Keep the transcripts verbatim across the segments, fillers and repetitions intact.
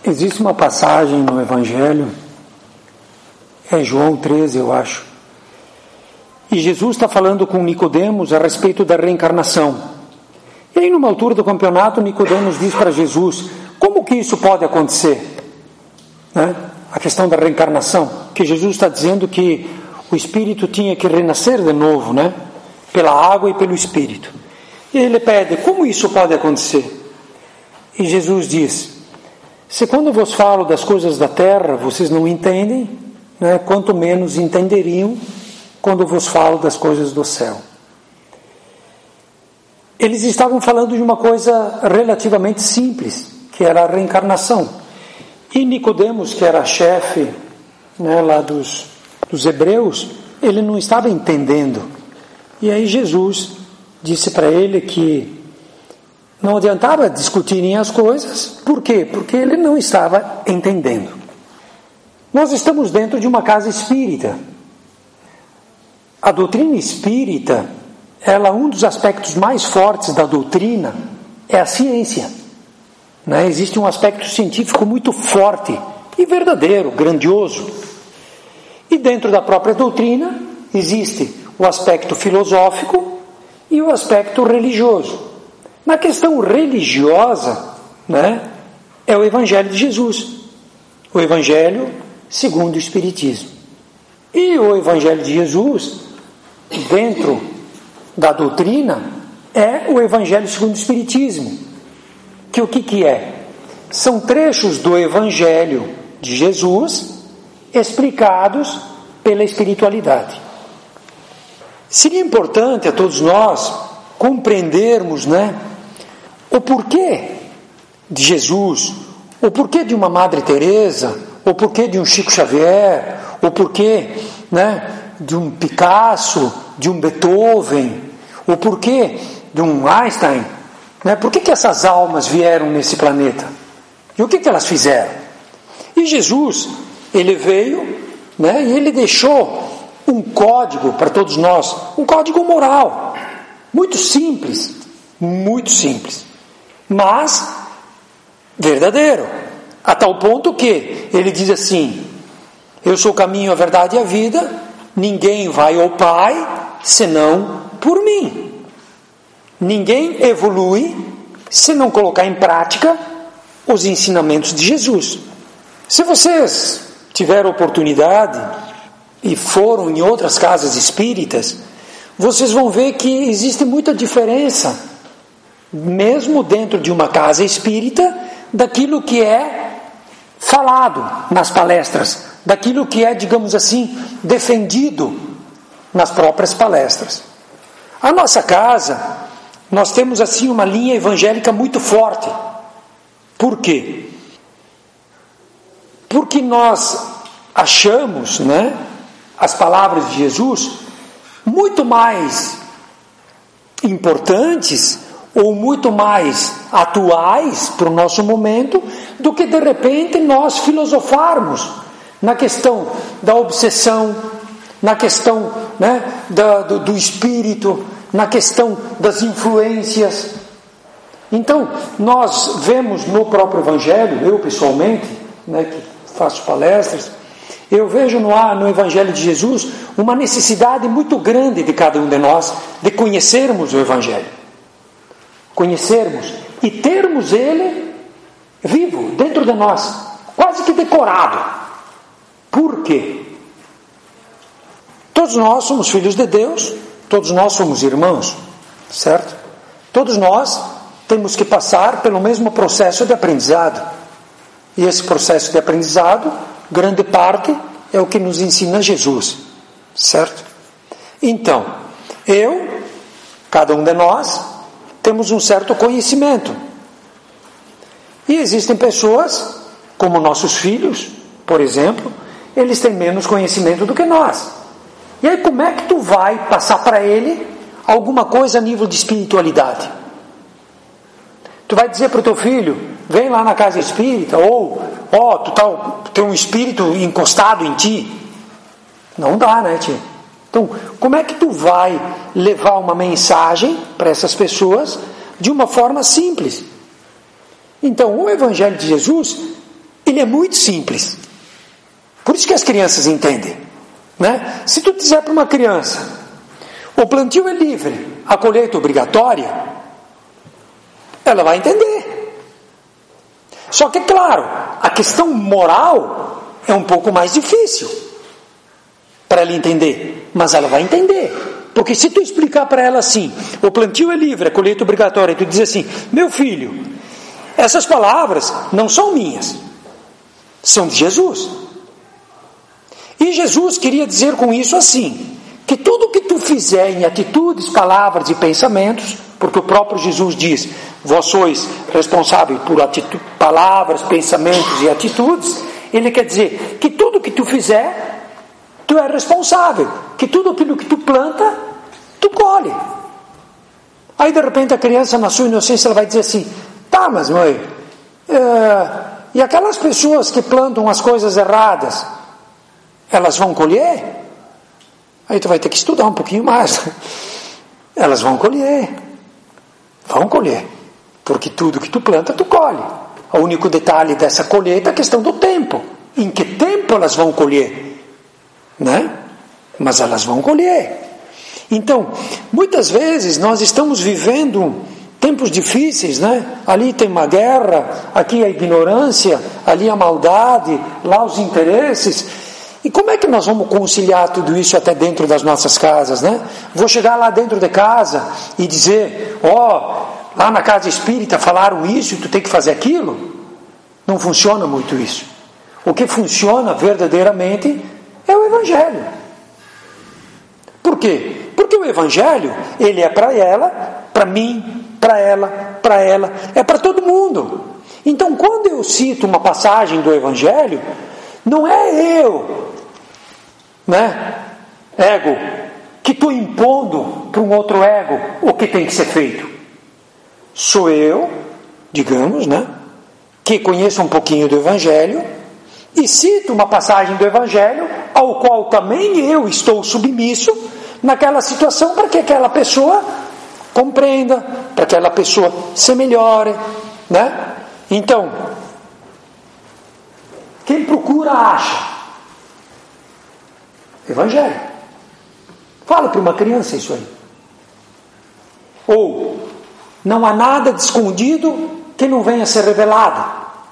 Existe uma passagem no Evangelho, é João treze, eu acho, e Jesus está falando com Nicodemos a respeito da reencarnação. E aí, numa altura do campeonato, Nicodemos diz para Jesus: como que isso pode acontecer? Né? A questão da reencarnação, que Jesus está dizendo que o Espírito tinha que renascer de novo, né? Pela água e pelo Espírito. E ele pede: como isso pode acontecer? E Jesus diz: se quando eu vos falo das coisas da terra, vocês não entendem, né, quanto menos entenderiam quando eu vos falo das coisas do céu. Eles estavam falando de uma coisa relativamente simples, que era a reencarnação. E Nicodemos, que era chefe, né, lá dos, dos hebreus, ele não estava entendendo. E aí Jesus disse para ele que não adiantava discutirem as coisas. Por quê? Porque ele não estava entendendo. Nós estamos dentro de uma casa espírita. A doutrina espírita, ela, um dos aspectos mais fortes da doutrina é a ciência. Né? Existe um aspecto científico muito forte e verdadeiro, grandioso. E dentro da própria doutrina existe o aspecto filosófico e o aspecto religioso. Na questão religiosa, né, é o Evangelho de Jesus, o Evangelho segundo o Espiritismo. E o Evangelho de Jesus, dentro da doutrina, é o Evangelho segundo o Espiritismo. Que o que, que é? São trechos do Evangelho de Jesus explicados pela espiritualidade. Seria importante a todos nós compreendermos, né, o porquê de Jesus, o porquê de uma Madre Teresa, o porquê de um Chico Xavier, o porquê, né, de um Picasso, de um Beethoven, o porquê de um Einstein, né? Por que que essas almas vieram nesse planeta? E o que que elas fizeram? E Jesus, ele veio, né, e ele deixou um código para todos nós, um código moral, muito simples, muito simples, mas verdadeiro, a tal ponto que ele diz assim: eu sou o caminho, a verdade e a vida, ninguém vai ao Pai senão por mim. Ninguém evolui se não colocar em prática os ensinamentos de Jesus. Se vocês tiveram oportunidade e foram em outras casas espíritas, vocês vão ver que existe muita diferença, mesmo dentro de uma casa espírita, daquilo que é falado nas palestras, daquilo que é, digamos assim, defendido nas próprias palestras. A nossa casa, nós temos assim uma linha evangélica muito forte. Por quê? Porque nós achamos, né, as palavras de Jesus muito mais importantes ou muito mais atuais para o nosso momento do que de repente nós filosofarmos na questão da obsessão, na questão, né, da, do, do espírito, na questão das influências. Então, nós vemos no próprio Evangelho, eu pessoalmente, né, que faço palestras, eu vejo no, no Evangelho de Jesus uma necessidade muito grande de cada um de nós de conhecermos o Evangelho. Conhecermos e termos ele vivo dentro de nós, quase que decorado. Por quê? Todos nós somos filhos de Deus, todos nós somos irmãos, certo? Todos nós temos que passar pelo mesmo processo de aprendizado. E esse processo de aprendizado, grande parte, é o que nos ensina Jesus, certo? Então, eu, cada um de nós, temos um certo conhecimento. E existem pessoas, como nossos filhos, por exemplo, eles têm menos conhecimento do que nós. E aí como é que tu vai passar para ele alguma coisa a nível de espiritualidade? Tu vai dizer para o teu filho, vem lá na casa espírita, ou, ó, oh, tu tá, tem um espírito encostado em ti? Não dá, né, tia? Então, como é que tu vai levar uma mensagem para essas pessoas de uma forma simples? Então, o Evangelho de Jesus ele é muito simples. Por isso que as crianças entendem, né? Se tu disser para uma criança, o plantio é livre, a colheita é obrigatória, ela vai entender. Só que, é claro, a questão moral é um pouco mais difícil para ela entender, mas ela vai entender. Porque se tu explicar para ela assim, o plantio é livre, a colheita é obrigatória, e tu diz assim, meu filho, essas palavras não são minhas, são de Jesus. E Jesus queria dizer com isso assim, que tudo que tu fizer em atitudes, palavras e pensamentos, porque o próprio Jesus diz, vós sois responsáveis por atitu- palavras, pensamentos e atitudes, ele quer dizer que tudo que tu fizer, tu é responsável, que tudo aquilo que tu planta, tu colhe. Aí de repente a criança na sua inocência ela vai dizer assim, tá, mas mãe, é, e aquelas pessoas que plantam as coisas erradas, elas vão colher? Aí tu vai ter que estudar um pouquinho mais. Elas vão colher, vão colher, porque tudo que tu planta, tu colhe. O único detalhe dessa colheita é a questão do tempo, em que tempo elas vão colher, né? Mas elas vão colher. Então, muitas vezes nós estamos vivendo tempos difíceis, né? Ali tem uma guerra, aqui a ignorância, ali a maldade, lá os interesses. E como é que nós vamos conciliar tudo isso até dentro das nossas casas, né? Vou chegar lá dentro de casa e dizer, ó, oh, lá na casa espírita falaram isso e tu tem que fazer aquilo? Não funciona muito isso. O que funciona verdadeiramente é o Evangelho. Por quê? Porque o Evangelho, ele é para ela, para mim, para ela, para ela, é para todo mundo. Então, quando eu cito uma passagem do Evangelho, não é eu, né, ego, que estou impondo para um outro ego o que tem que ser feito. Sou eu, digamos, né, que conheço um pouquinho do Evangelho e cito uma passagem do Evangelho ao qual também eu estou submisso naquela situação para que aquela pessoa compreenda, para que aquela pessoa se melhore, né? Então, quem procura acha. Evangelho. Fala para uma criança isso aí. Ou não há nada de escondido que não venha a ser revelado.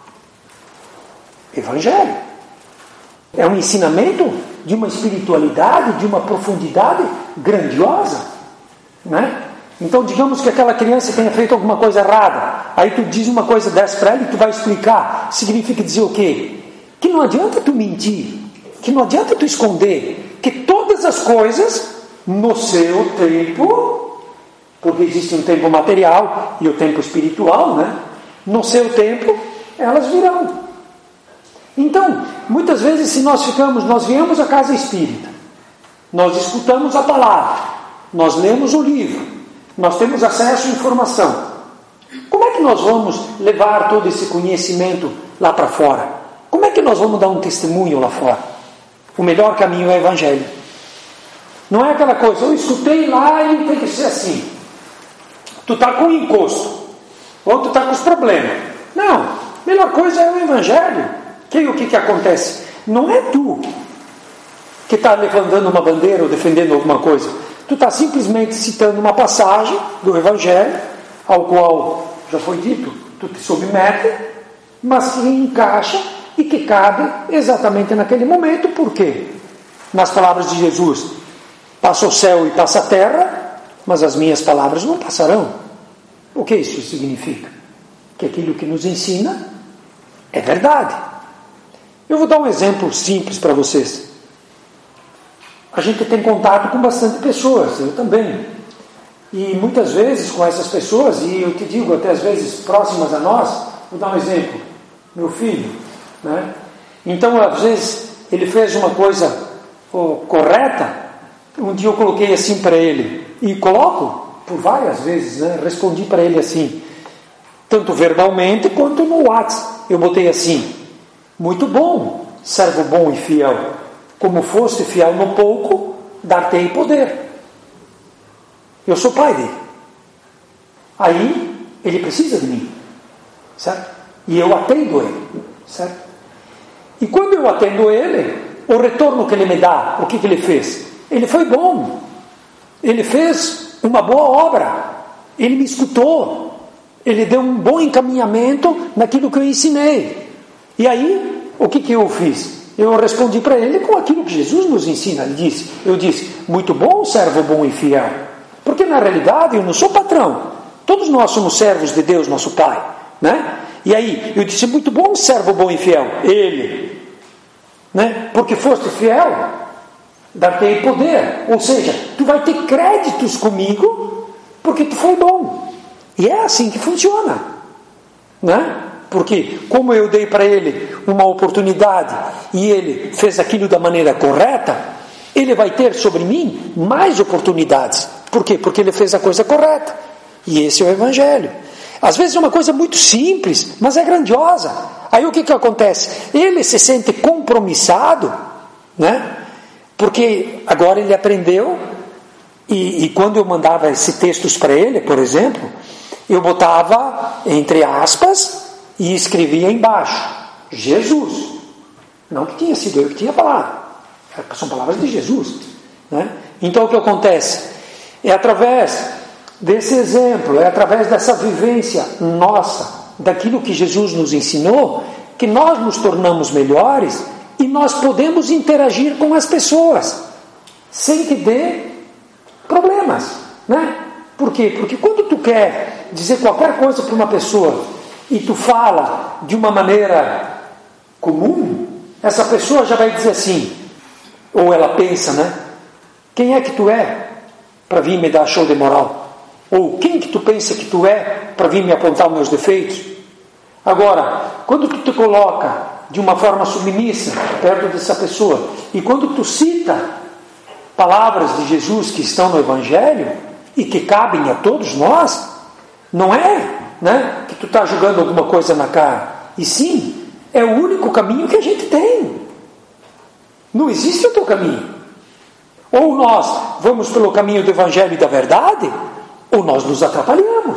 Evangelho. É um ensinamento de uma espiritualidade, de uma profundidade grandiosa, né? Então, digamos que aquela criança tenha feito alguma coisa errada, aí tu diz uma coisa dessa para ela e tu vai explicar, significa dizer o quê? Que não adianta tu mentir, que não adianta tu esconder, que todas as coisas no seu tempo, porque existe um tempo material e o tempo espiritual, né? No seu tempo elas virão. Então, muitas vezes se nós ficamos, nós viemos à casa espírita, nós escutamos a palavra, nós lemos o livro, nós temos acesso à informação. Como é que nós vamos levar todo esse conhecimento lá para fora? Como é que nós vamos dar um testemunho lá fora? O melhor caminho é o Evangelho. Não é aquela coisa, eu escutei lá e tem que ser assim. Tu está com encosto, ou tu está com os problemas. Não, a melhor coisa é o Evangelho. Que o que, que acontece? Não é tu que está levantando uma bandeira ou defendendo alguma coisa. Tu está simplesmente citando uma passagem do Evangelho, ao qual já foi dito, tu te submete, mas que encaixa e que cabe exatamente naquele momento. Por quê? Nas palavras de Jesus, passa o céu e passa a terra, mas as minhas palavras não passarão. O que isso significa? Que aquilo que nos ensina é verdade. Eu vou dar um exemplo simples para vocês. A gente tem contato com bastante pessoas, eu também. E muitas vezes com essas pessoas, e eu te digo até às vezes próximas a nós, vou dar um exemplo. Meu filho, né? Então às vezes ele fez uma coisa oh, correta, um dia eu coloquei assim para ele, e coloco por várias vezes, né? Respondi para ele assim, tanto verbalmente quanto no WhatsApp. Eu botei assim, muito bom, servo bom e fiel, como foste fiel no pouco, dar-te-ei poder. Eu sou pai dele. Aí, ele precisa de mim, certo? E eu atendo ele, certo? E quando eu atendo ele, o retorno que ele me dá, o que, que ele fez? Ele foi bom. Ele fez uma boa obra. Ele me escutou. Ele deu um bom encaminhamento naquilo que eu ensinei. E aí, o que, que eu fiz? Eu respondi para ele com aquilo que Jesus nos ensina. Ele disse, eu disse, muito bom, servo bom e fiel. Porque na realidade eu não sou patrão. Todos nós somos servos de Deus, nosso Pai, né? E aí, eu disse, muito bom, servo bom e fiel. Ele, né? Porque foste fiel, dar-te poder. Ou seja, tu vai ter créditos comigo, porque tu foi bom. E é assim que funciona, né? Porque como eu dei para ele uma oportunidade e ele fez aquilo da maneira correta, ele vai ter sobre mim mais oportunidades. Por quê? Porque ele fez a coisa correta. E esse é o Evangelho. Às vezes é uma coisa muito simples, mas é grandiosa. Aí o que, que acontece? Ele se sente compromissado, né? Porque agora ele aprendeu, e, e quando eu mandava esses textos para ele, por exemplo, eu botava entre aspas e escrevia embaixo, Jesus. Não que tinha sido eu que tinha falado. São palavras de Jesus, né? Então o que acontece? É através desse exemplo, é através dessa vivência nossa, daquilo que Jesus nos ensinou, que nós nos tornamos melhores e nós podemos interagir com as pessoas sem que dê problemas, né? Por quê? Porque quando tu quer dizer qualquer coisa para uma pessoa e tu fala de uma maneira comum, essa pessoa já vai dizer assim, ou ela pensa, né? Quem é que tu é para vir me dar show de moral? Ou quem que tu pensa que tu é para vir me apontar os meus defeitos? Agora, quando tu te coloca de uma forma submissa perto dessa pessoa, e quando tu cita palavras de Jesus que estão no Evangelho e que cabem a todos nós, não é, né, que tu está julgando alguma coisa na cara, e sim, é o único caminho que a gente tem. Não existe outro caminho. Ou nós vamos pelo caminho do Evangelho e da verdade, ou nós nos atrapalhamos.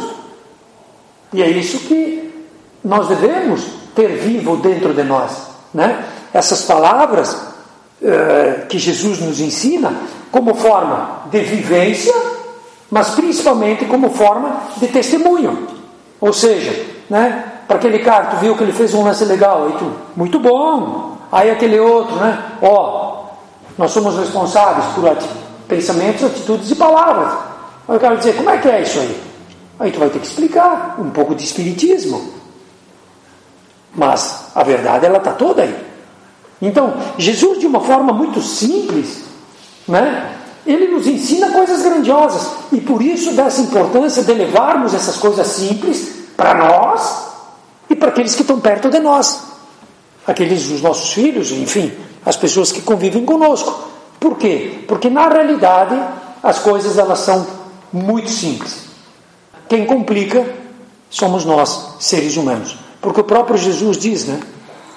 E é isso que nós devemos ter vivo dentro de nós, né? Essas palavras uh, que Jesus nos ensina como forma de vivência, mas principalmente como forma de testemunho. Ou seja, né, para aquele cara, tu viu que ele fez um lance legal, aí tu, muito bom. Aí aquele outro, né, ó, nós somos responsáveis por ati- pensamentos, atitudes e palavras. Aí eu quero dizer, como é que é isso aí? Aí tu vai ter que explicar um pouco de espiritismo. Mas a verdade, ela está toda aí. Então, Jesus, de uma forma muito simples, né, ele nos ensina coisas grandiosas. E por isso dessa importância de levarmos essas coisas simples para nós e para aqueles que estão perto de nós. Aqueles, os nossos filhos, enfim, as pessoas que convivem conosco. Por quê? Porque na realidade as coisas, elas são muito simples. Quem complica somos nós, seres humanos. Porque o próprio Jesus diz, né?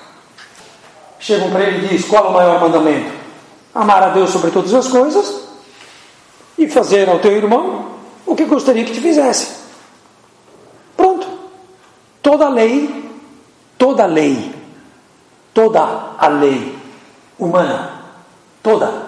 Chegam para ele e diz, qual é o maior mandamento? Amar a Deus sobre todas as coisas e fazer ao teu irmão o que gostaria que te fizesse. Pronto. Toda a lei, toda a lei, toda a lei humana, toda,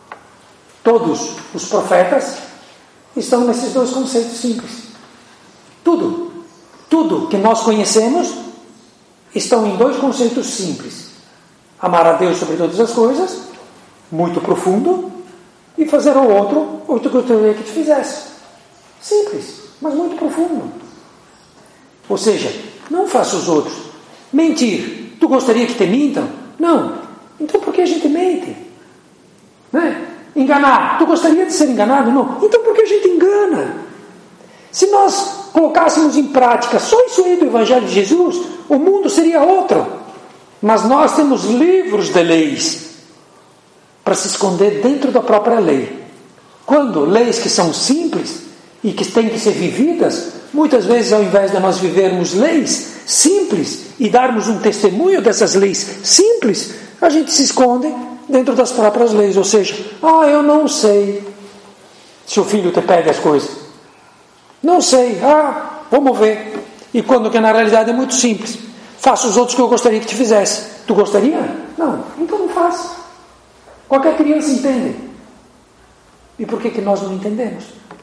todos os profetas estão nesses dois conceitos simples. Tudo, tudo que nós conhecemos estão em dois conceitos simples. Amar a Deus sobre todas as coisas, muito profundo, e fazer ao outro o que eu gostaria que te fizesse. Simples, mas muito profundo. Ou seja, não faça os outros. Mentir, tu gostaria que te mintam? Não. Então por que a gente mente? Né? Enganar, tu gostaria de ser enganado? Não. Então por que a gente engana? Se nós colocássemos em prática só isso aí do Evangelho de Jesus, o mundo seria outro. Mas nós temos livros de leis para se esconder dentro da própria lei. Quando leis que são simples e que têm que ser vividas, muitas vezes ao invés de nós vivermos leis simples e darmos um testemunho dessas leis simples, a gente se esconde dentro das próprias leis. Ou seja, ah, eu não sei se o filho te pede as coisas. Não sei, ah, vamos ver. E quando que na realidade é muito simples. Faça os outros que eu gostaria que te fizesse. Tu gostaria? Não. Então não faz. Qualquer criança entende. E por que que nós não entendemos?